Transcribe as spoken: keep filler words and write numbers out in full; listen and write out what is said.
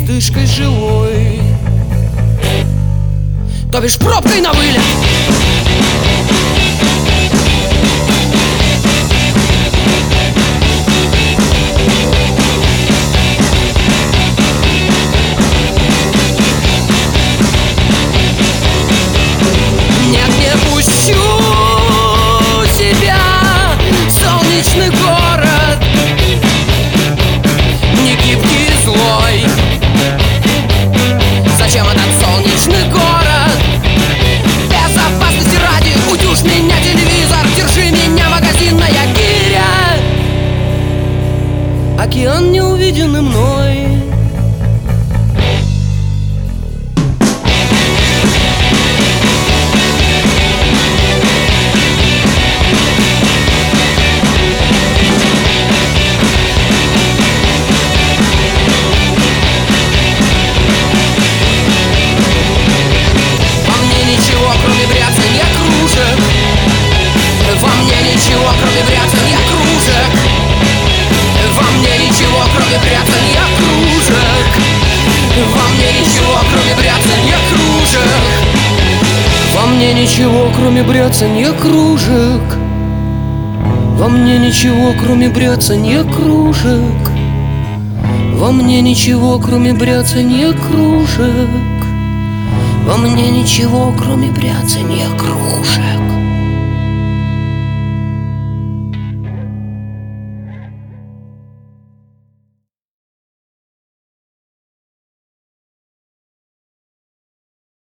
пустышкой живой, то бишь пробкой на вылет. Нет, не пущу тебя в солнечный город, не гибкий и злой. Зачем этот солнечный город? Безопасности ради утюж меня, телевизор, держи меня, магазинная гиря. Океан не увиденный мной. Во мне ничего, кроме бряцанья кружек. Во мне ничего, кроме бряцанья кружек. Во мне ничего, кроме бряцанья кружек. Во мне ничего, кроме бряцанья кружек. Во мне ничего, кроме бряцанья кружек. Во мне ничего, кроме бряцанья кружек. Во мне ничего, кроме бряцанья кружек.